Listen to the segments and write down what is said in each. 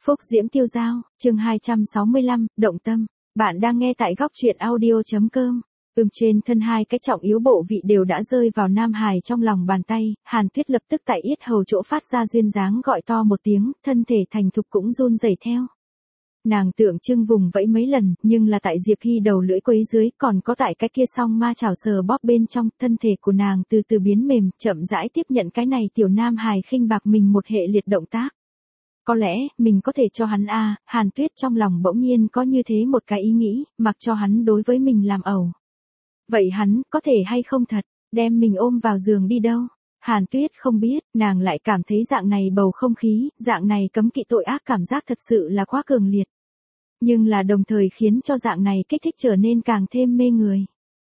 Phúc Diễm Tiêu Dao, chương 265, Động Tâm. Bạn đang nghe tại góc truyện audio.com. Trên thân hai cái trọng yếu bộ vị đều đã rơi vào Nam Hải trong lòng bàn tay, Hàn Tuyết lập tức tại yết hầu chỗ phát ra duyên dáng gọi to một tiếng, thân thể thành thục cũng run rẩy theo. Nàng tượng trưng vùng vẫy mấy lần, nhưng là tại Diệp Hy đầu lưỡi quấy dưới, còn có tại cái kia song ma chảo sờ bóp bên trong, thân thể của nàng từ từ biến mềm, chậm rãi tiếp nhận cái này tiểu Nam Hải khinh bạc mình một hệ liệt động tác. Có lẽ, mình có thể cho hắn Hàn Tuyết trong lòng bỗng nhiên có như thế một cái ý nghĩ, mặc cho hắn đối với mình làm ẩu. Vậy hắn, có thể hay không thật, đem mình ôm vào giường đi đâu? Hàn Tuyết không biết, nàng lại cảm thấy dạng này bầu không khí, dạng này cấm kỵ tội ác cảm giác thật sự là quá cường liệt. Nhưng là đồng thời khiến cho dạng này kích thích trở nên càng thêm mê người.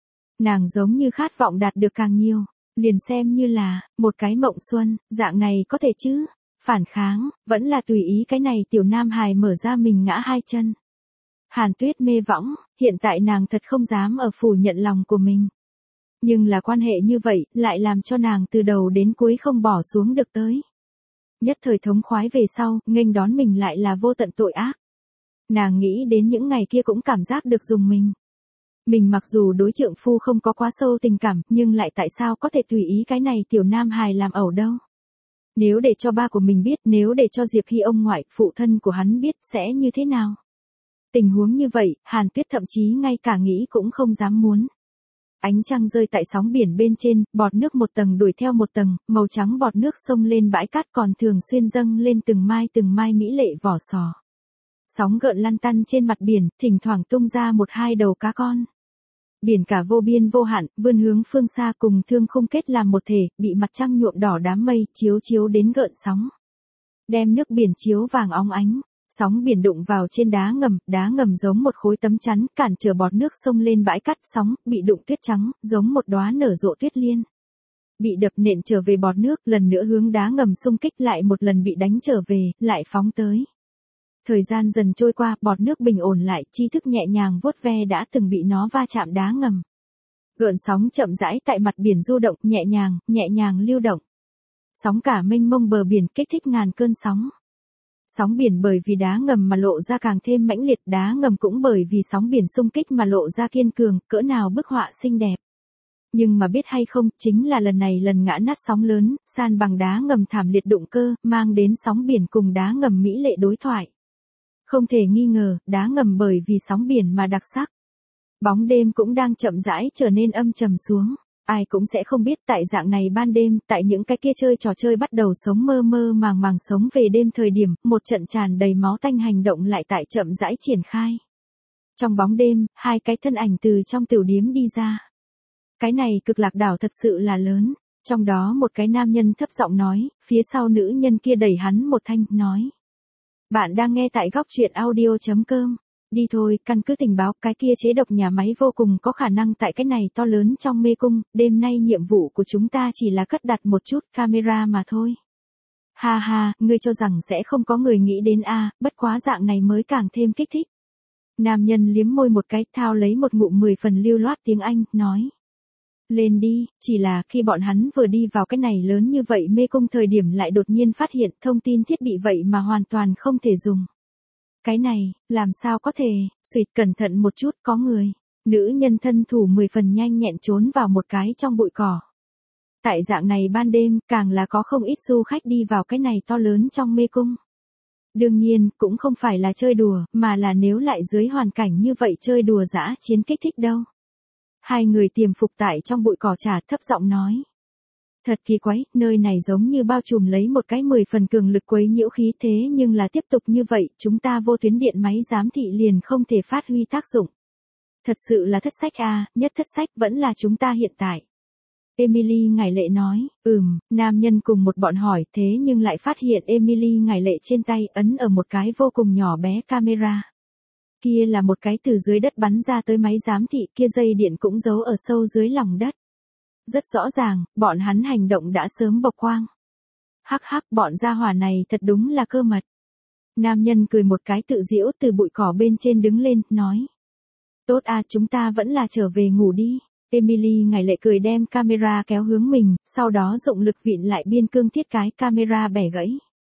Nàng giống như khát vọng đạt được càng nhiều, liền xem như là, một cái mộng xuân, dạng này có thể chứ? Phản kháng, vẫn là tùy ý cái này tiểu Nam Hài mở ra mình ngã hai chân. Hàn Tuyết mê võng, hiện tại nàng thật không dám ở phủ nhận lòng của mình. Nhưng là quan hệ như vậy, lại làm cho nàng từ đầu đến cuối không bỏ xuống được tới. Nhất thời thống khoái về sau, nghênh đón mình lại là vô tận tội ác. Nàng nghĩ đến những ngày kia cũng cảm giác được dùng mình. Mình mặc dù đối trượng phu không có quá sâu tình cảm, nhưng lại tại sao có thể tùy ý cái này tiểu Nam Hài làm ẩu đâu. Nếu để cho ba của mình biết, nếu để cho Diệp Hy ông ngoại, phụ thân của hắn biết sẽ như thế nào? Tình huống như vậy, Hàn Tuyết thậm chí ngay cả nghĩ cũng không dám muốn. Ánh trăng rơi tại sóng biển bên trên, bọt nước một tầng đuổi theo một tầng, màu trắng bọt nước xông lên bãi cát còn thường xuyên dâng lên từng mai mỹ lệ vỏ sò. Sóng gợn lăn tăn trên mặt biển, thỉnh thoảng tung ra một hai đầu cá con. Biển cả vô biên vô hạn, vươn hướng phương xa cùng thương khung kết làm một thể, bị mặt trăng nhuộm đỏ đám mây, chiếu đến gợn sóng. Đem nước biển chiếu vàng óng ánh, sóng biển đụng vào trên đá ngầm giống một khối tấm chắn, cản trở bọt nước xông lên bãi cát, sóng, bị đụng tuyết trắng, giống một đóa nở rộ tuyết liên. Bị đập nện trở về bọt nước, lần nữa hướng đá ngầm xung kích lại một lần bị đánh trở về, lại phóng tới. Thời gian dần trôi qua, bọt nước bình ổn lại, tri thức nhẹ nhàng vuốt ve đã từng bị nó va chạm đá ngầm. Gợn sóng chậm rãi tại mặt biển du động, nhẹ nhàng lưu động. Sóng cả mênh mông bờ biển kích thích ngàn cơn sóng. Sóng biển bởi vì đá ngầm mà lộ ra càng thêm mãnh liệt, đá ngầm cũng bởi vì sóng biển xung kích mà lộ ra kiên cường, cỡ nào bức họa xinh đẹp. Nhưng mà biết hay không, chính là lần này lần ngã nát sóng lớn, san bằng đá ngầm thảm liệt đụng cơ, mang đến sóng biển cùng đá ngầm mỹ lệ đối thoại. Không thể nghi ngờ, đá ngầm bởi vì sóng biển mà đặc sắc. Bóng đêm cũng đang chậm rãi trở nên âm trầm xuống. Ai cũng sẽ không biết tại dạng này ban đêm, tại những cái kia chơi trò chơi bắt đầu sống mơ màng sống về đêm thời điểm, một trận tràn đầy máu tanh hành động lại tại chậm rãi triển khai. Trong bóng đêm, hai cái thân ảnh từ trong tiểu điếm đi ra. Cái này cực lạc đảo thật sự là lớn. Trong đó một cái nam nhân thấp giọng nói, phía sau nữ nhân kia đẩy hắn một thanh, nói. Bạn đang nghe tại góc truyện audio.com. Đi thôi, căn cứ tình báo, cái kia chế độc nhà máy vô cùng có khả năng tại cái này to lớn trong mê cung, đêm nay nhiệm vụ của chúng ta chỉ là cất đặt một chút camera mà thôi. Ha ha, ngươi cho rằng sẽ không có người nghĩ đến bất quá dạng này mới càng thêm kích thích. Nam nhân liếm môi một cái, thao lấy một ngụm 10 phần lưu loát tiếng Anh, nói. Lên đi, chỉ là khi bọn hắn vừa đi vào cái này lớn như vậy mê cung thời điểm lại đột nhiên phát hiện thông tin thiết bị vậy mà hoàn toàn không thể dùng. Cái này, làm sao có thể, suýt cẩn thận một chút có người. Nữ nhân thân thủ 10 phần nhanh nhẹn trốn vào một cái trong bụi cỏ. Tại dạng này ban đêm, càng là có không ít du khách đi vào cái này to lớn trong mê cung. Đương nhiên, cũng không phải là chơi đùa, mà là nếu lại dưới hoàn cảnh như vậy chơi đùa dã chiến kích thích đâu. Hai người tiềm phục tại trong bụi cỏ trà thấp giọng nói. Thật kỳ quái, nơi này giống như bao trùm lấy một cái 10 phần cường lực quấy nhiễu khí thế nhưng là tiếp tục như vậy, chúng ta vô tuyến điện máy giám thị liền không thể phát huy tác dụng. Thật sự là thất sách nhất thất sách vẫn là chúng ta hiện tại. Emily ngải lệ nói, nam nhân cùng một bọn hỏi thế nhưng lại phát hiện Emily ngải lệ trên tay ấn ở một cái vô cùng nhỏ bé camera. Kia là một cái từ dưới đất bắn ra tới máy giám thị, kia dây điện cũng giấu ở sâu dưới lòng đất. Rất rõ ràng, bọn hắn hành động đã sớm bộc quang. Hắc, bọn gia hỏa này thật đúng là cơ mật. Nam nhân cười một cái tự giễu từ bụi cỏ bên trên đứng lên, nói. Tốt chúng ta vẫn là trở về ngủ đi. Emily ngải lệ cười đem camera kéo hướng mình, sau đó dụng lực vịn lại biên cương thiết cái camera bẻ gãy.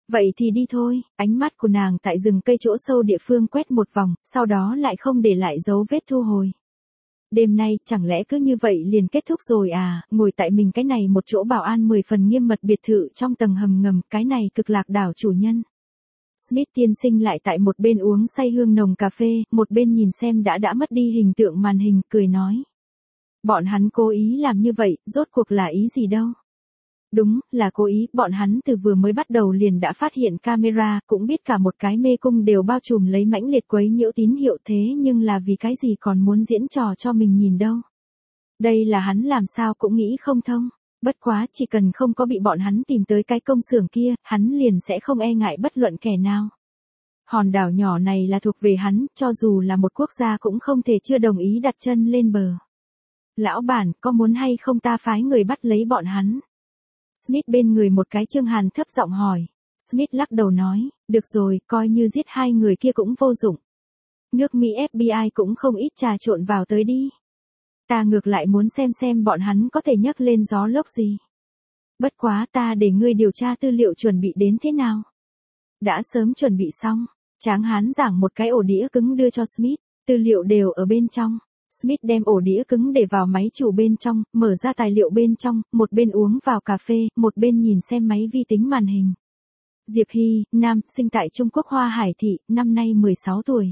Vậy thì đi thôi, ánh mắt của nàng tại rừng cây chỗ sâu địa phương quét một vòng, sau đó lại không để lại dấu vết thu hồi. Đêm nay, chẳng lẽ cứ như vậy liền kết thúc rồi à, ngồi tại mình cái này một chỗ bảo an 10 phần nghiêm mật biệt thự trong tầng hầm ngầm, cái này cực lạc đảo chủ nhân. Smith tiên sinh lại tại một bên uống say hương nồng cà phê, một bên nhìn xem đã mất đi hình tượng màn hình, cười nói. Bọn hắn cố ý làm như vậy, rốt cuộc là ý gì đâu. Đúng, là cố ý, bọn hắn từ vừa mới bắt đầu liền đã phát hiện camera, cũng biết cả một cái mê cung đều bao trùm lấy mãnh liệt quấy nhiễu tín hiệu, thế nhưng là vì cái gì còn muốn diễn trò cho mình nhìn đâu. Đây là hắn làm sao cũng nghĩ không thông, bất quá chỉ cần không có bị bọn hắn tìm tới cái công xưởng kia, hắn liền sẽ không e ngại bất luận kẻ nào. Hòn đảo nhỏ này là thuộc về hắn, cho dù là một quốc gia cũng không thể chưa đồng ý đặt chân lên bờ. Lão bản, có muốn hay không ta phái người bắt lấy bọn hắn? Smith bên người một cái Trương Hàn thấp giọng hỏi. Smith lắc đầu nói, được rồi, coi như giết hai người kia cũng vô dụng. Nước Mỹ FBI cũng không ít trà trộn vào tới đi. Ta ngược lại muốn xem bọn hắn có thể nhấc lên gió lốc gì. Bất quá ta để ngươi điều tra tư liệu chuẩn bị đến thế nào. Đã sớm chuẩn bị xong, Tráng Hán giảng một cái ổ đĩa cứng đưa cho Smith, tư liệu đều ở bên trong. Smith đem ổ đĩa cứng để vào máy chủ bên trong, mở ra tài liệu bên trong, một bên uống vào cà phê, một bên nhìn xem máy vi tính màn hình. Diệp Hy, nam, sinh tại Trung Quốc Hoa Hải Thị, năm nay 16 tuổi.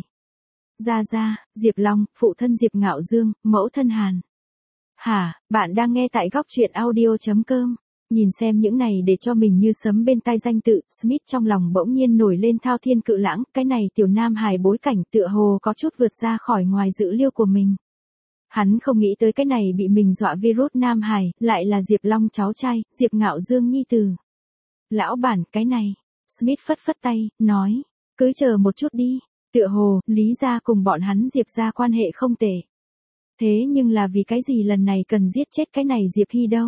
Gia, Diệp Long, phụ thân Diệp Ngạo Dương, mẫu thân Hàn. Hả, bạn đang nghe tại góc truyện audio.com. Nhìn xem những này để cho mình như sấm bên tai danh tự, Smith trong lòng bỗng nhiên nổi lên thao thiên cự lãng, cái này tiểu nam hài bối cảnh tựa hồ có chút vượt ra khỏi ngoài dữ liệu của mình. Hắn không nghĩ tới cái này bị mình dọa virus nam hài, lại là Diệp Long cháu trai, Diệp Ngạo Dương nhi tử. Lão bản, cái này. Smith phất phất tay, nói, cứ chờ một chút đi, tựa hồ, Lý gia cùng bọn hắn Diệp gia quan hệ không tệ. Thế nhưng là vì cái gì lần này cần giết chết cái này Diệp Hy đâu?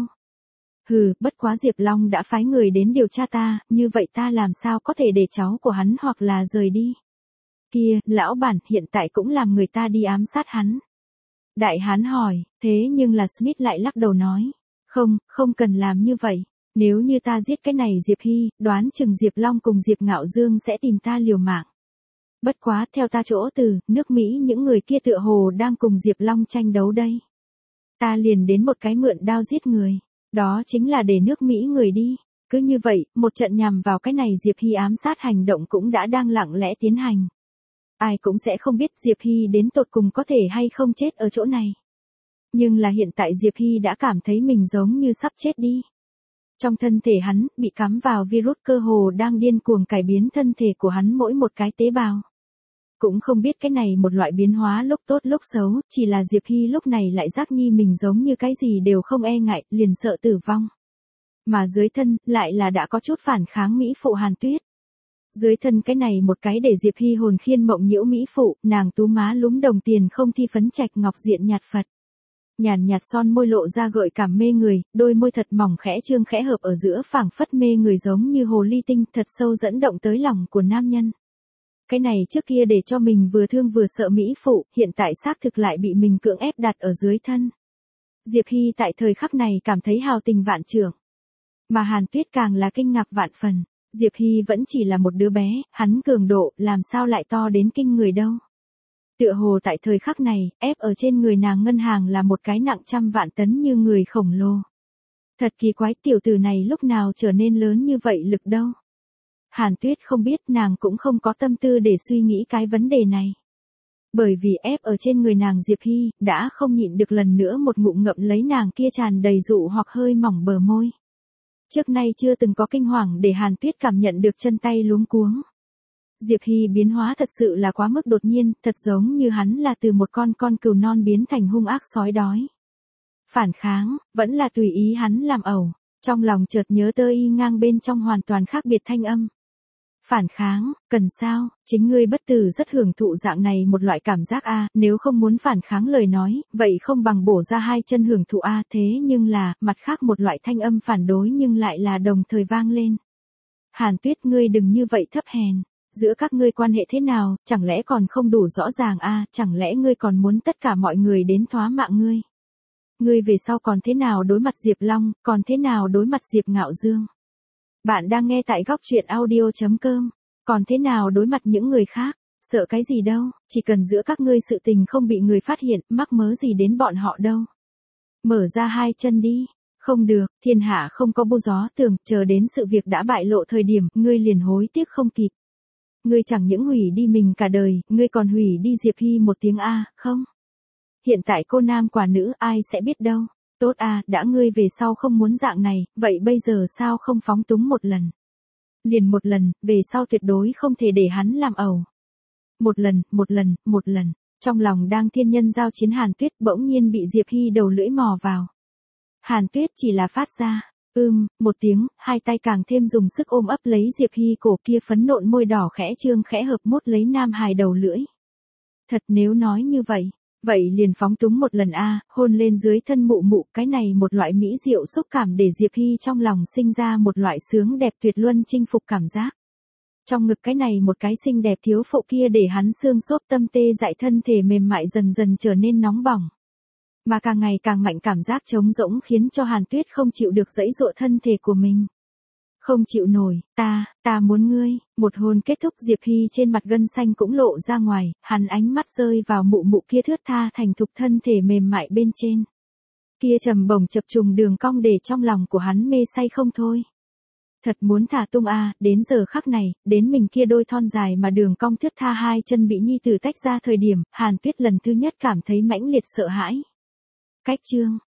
Hừ, bất quá Diệp Long đã phái người đến điều tra ta, như vậy ta làm sao có thể để cháu của hắn hoặc là rời đi. Kia, lão bản, hiện tại cũng làm người ta đi ám sát hắn. Đại hán hỏi, thế nhưng là Smith lại lắc đầu nói, không cần làm như vậy. Nếu như ta giết cái này Diệp Hy, đoán chừng Diệp Long cùng Diệp Ngạo Dương sẽ tìm ta liều mạng. Bất quá, theo ta chỗ từ, nước Mỹ những người kia tựa hồ đang cùng Diệp Long tranh đấu đây. Ta liền đến một cái mượn đao giết người. Đó chính là để nước Mỹ người đi. Cứ như vậy, một trận nhằm vào cái này Diệp Hy ám sát hành động cũng đã đang lặng lẽ tiến hành. Ai cũng sẽ không biết Diệp Hy đến tột cùng có thể hay không chết ở chỗ này. Nhưng là hiện tại Diệp Hy đã cảm thấy mình giống như sắp chết đi. Trong thân thể hắn, bị cắm vào virus cơ hồ đang điên cuồng cải biến thân thể của hắn mỗi một cái tế bào. Cũng không biết cái này một loại biến hóa lúc tốt lúc xấu, chỉ là Diệp Hy lúc này lại giác nghi mình giống như cái gì đều không e ngại, liền sợ tử vong. Mà dưới thân, lại là đã có chút phản kháng Mỹ phụ Hàn Tuyết. Dưới thân cái này một cái để Diệp Hy hồn khiên mộng nhiễu Mỹ phụ, nàng tú má lúm đồng tiền không thi phấn trạch ngọc diện nhạt Phật. Nhàn nhạt son môi lộ ra gợi cảm mê người, đôi môi thật mỏng khẽ trương khẽ hợp ở giữa phảng phất mê người giống như hồ ly tinh thật sâu dẫn động tới lòng của nam nhân. Cái này trước kia để cho mình vừa thương vừa sợ Mỹ phụ, hiện tại xác thực lại bị mình cưỡng ép đặt ở dưới thân. Diệp Hy tại thời khắc này cảm thấy hào tình vạn trượng. Mà Hàn Tuyết càng là kinh ngạc vạn phần. Diệp Hy vẫn chỉ là một đứa bé, hắn cường độ làm sao lại to đến kinh người đâu. Tựa hồ tại thời khắc này, ép ở trên người nàng ngân hàng là một cái nặng trăm vạn tấn như người khổng lồ. Thật kỳ quái, tiểu tử này lúc nào trở nên lớn như vậy lực đâu. Hàn Tuyết không biết, nàng cũng không có tâm tư để suy nghĩ cái vấn đề này. Bởi vì ép ở trên người nàng Diệp Hy, đã không nhịn được lần nữa một ngụm ngậm lấy nàng kia tràn đầy dụ hoặc hơi mỏng bờ môi. Trước nay chưa từng có kinh hoàng để Hàn Tuyết cảm nhận được chân tay luống cuống. Diệp Hy biến hóa thật sự là quá mức đột nhiên, thật giống như hắn là từ một con cừu non biến thành hung ác sói đói. Phản kháng, vẫn là tùy ý hắn làm ẩu, trong lòng chợt nhớ tơ y ngang bên trong hoàn toàn khác biệt thanh âm. Phản kháng, cần sao, chính ngươi bất tử rất hưởng thụ dạng này một loại cảm giác a, nếu không muốn phản kháng lời nói, vậy không bằng bổ ra hai chân hưởng thụ a, thế nhưng là, mặt khác một loại thanh âm phản đối nhưng lại là đồng thời vang lên. Hàn Tuyết, ngươi đừng như vậy thấp hèn, giữa các ngươi quan hệ thế nào, chẳng lẽ còn không đủ rõ ràng a, chẳng lẽ ngươi còn muốn tất cả mọi người đến thóa mạng ngươi? Ngươi về sau còn thế nào đối mặt Diệp Long, còn thế nào đối mặt Diệp Ngạo Dương? Bạn đang nghe tại góc truyện audio.com. Còn thế nào đối mặt những người khác? Sợ cái gì đâu, chỉ cần giữa các ngươi sự tình không bị người phát hiện, mắc mớ gì đến bọn họ đâu. Mở ra hai chân đi. Không được, thiên hạ không có bu gió tường, chờ đến sự việc đã bại lộ thời điểm, ngươi liền hối tiếc không kịp. Ngươi chẳng những hủy đi mình cả đời, ngươi còn hủy đi Diệp Hy một tiếng A, không? Hiện tại cô nam quả nữ ai sẽ biết đâu. Tốt à, đã ngươi về sau không muốn dạng này, vậy bây giờ sao không phóng túng một lần? Liền một lần, về sau tuyệt đối không thể để hắn làm ẩu. Một lần. Trong lòng đang thiên nhân giao chiến Hàn Tuyết bỗng nhiên bị Diệp Hy đầu lưỡi mò vào. Hàn Tuyết chỉ là phát ra, một tiếng, hai tay càng thêm dùng sức ôm ấp lấy Diệp Hy cổ kia phấn nộn môi đỏ khẽ trương khẽ hợp mốt lấy nam hài đầu lưỡi. Thật nếu nói như vậy liền phóng túng một lần a, hôn lên dưới thân mụ mụ, cái này một loại mỹ diệu xúc cảm để Diệp Hy trong lòng sinh ra một loại sướng đẹp tuyệt luân chinh phục cảm giác. Trong ngực cái này một cái xinh đẹp thiếu phụ kia để hắn xương xốp tâm tê dại thân thể mềm mại dần dần trở nên nóng bỏng. Mà càng ngày càng mạnh cảm giác trống rỗng khiến cho Hàn Tuyết không chịu được giãy giụa thân thể của mình. Không chịu nổi, ta muốn ngươi, một hôn kết thúc Diệp Hy trên mặt gân xanh cũng lộ ra ngoài, hắn ánh mắt rơi vào mụ mụ kia thướt tha thành thục thân thể mềm mại bên trên. Kia trầm bổng chập trùng đường cong để trong lòng của hắn mê say không thôi. Thật muốn thả tung a, đến giờ khắc này, đến mình kia đôi thon dài mà đường cong thướt tha hai chân bị nhi tử tách ra thời điểm, Hàn Tuyết lần thứ nhất cảm thấy mãnh liệt sợ hãi. Cách chương,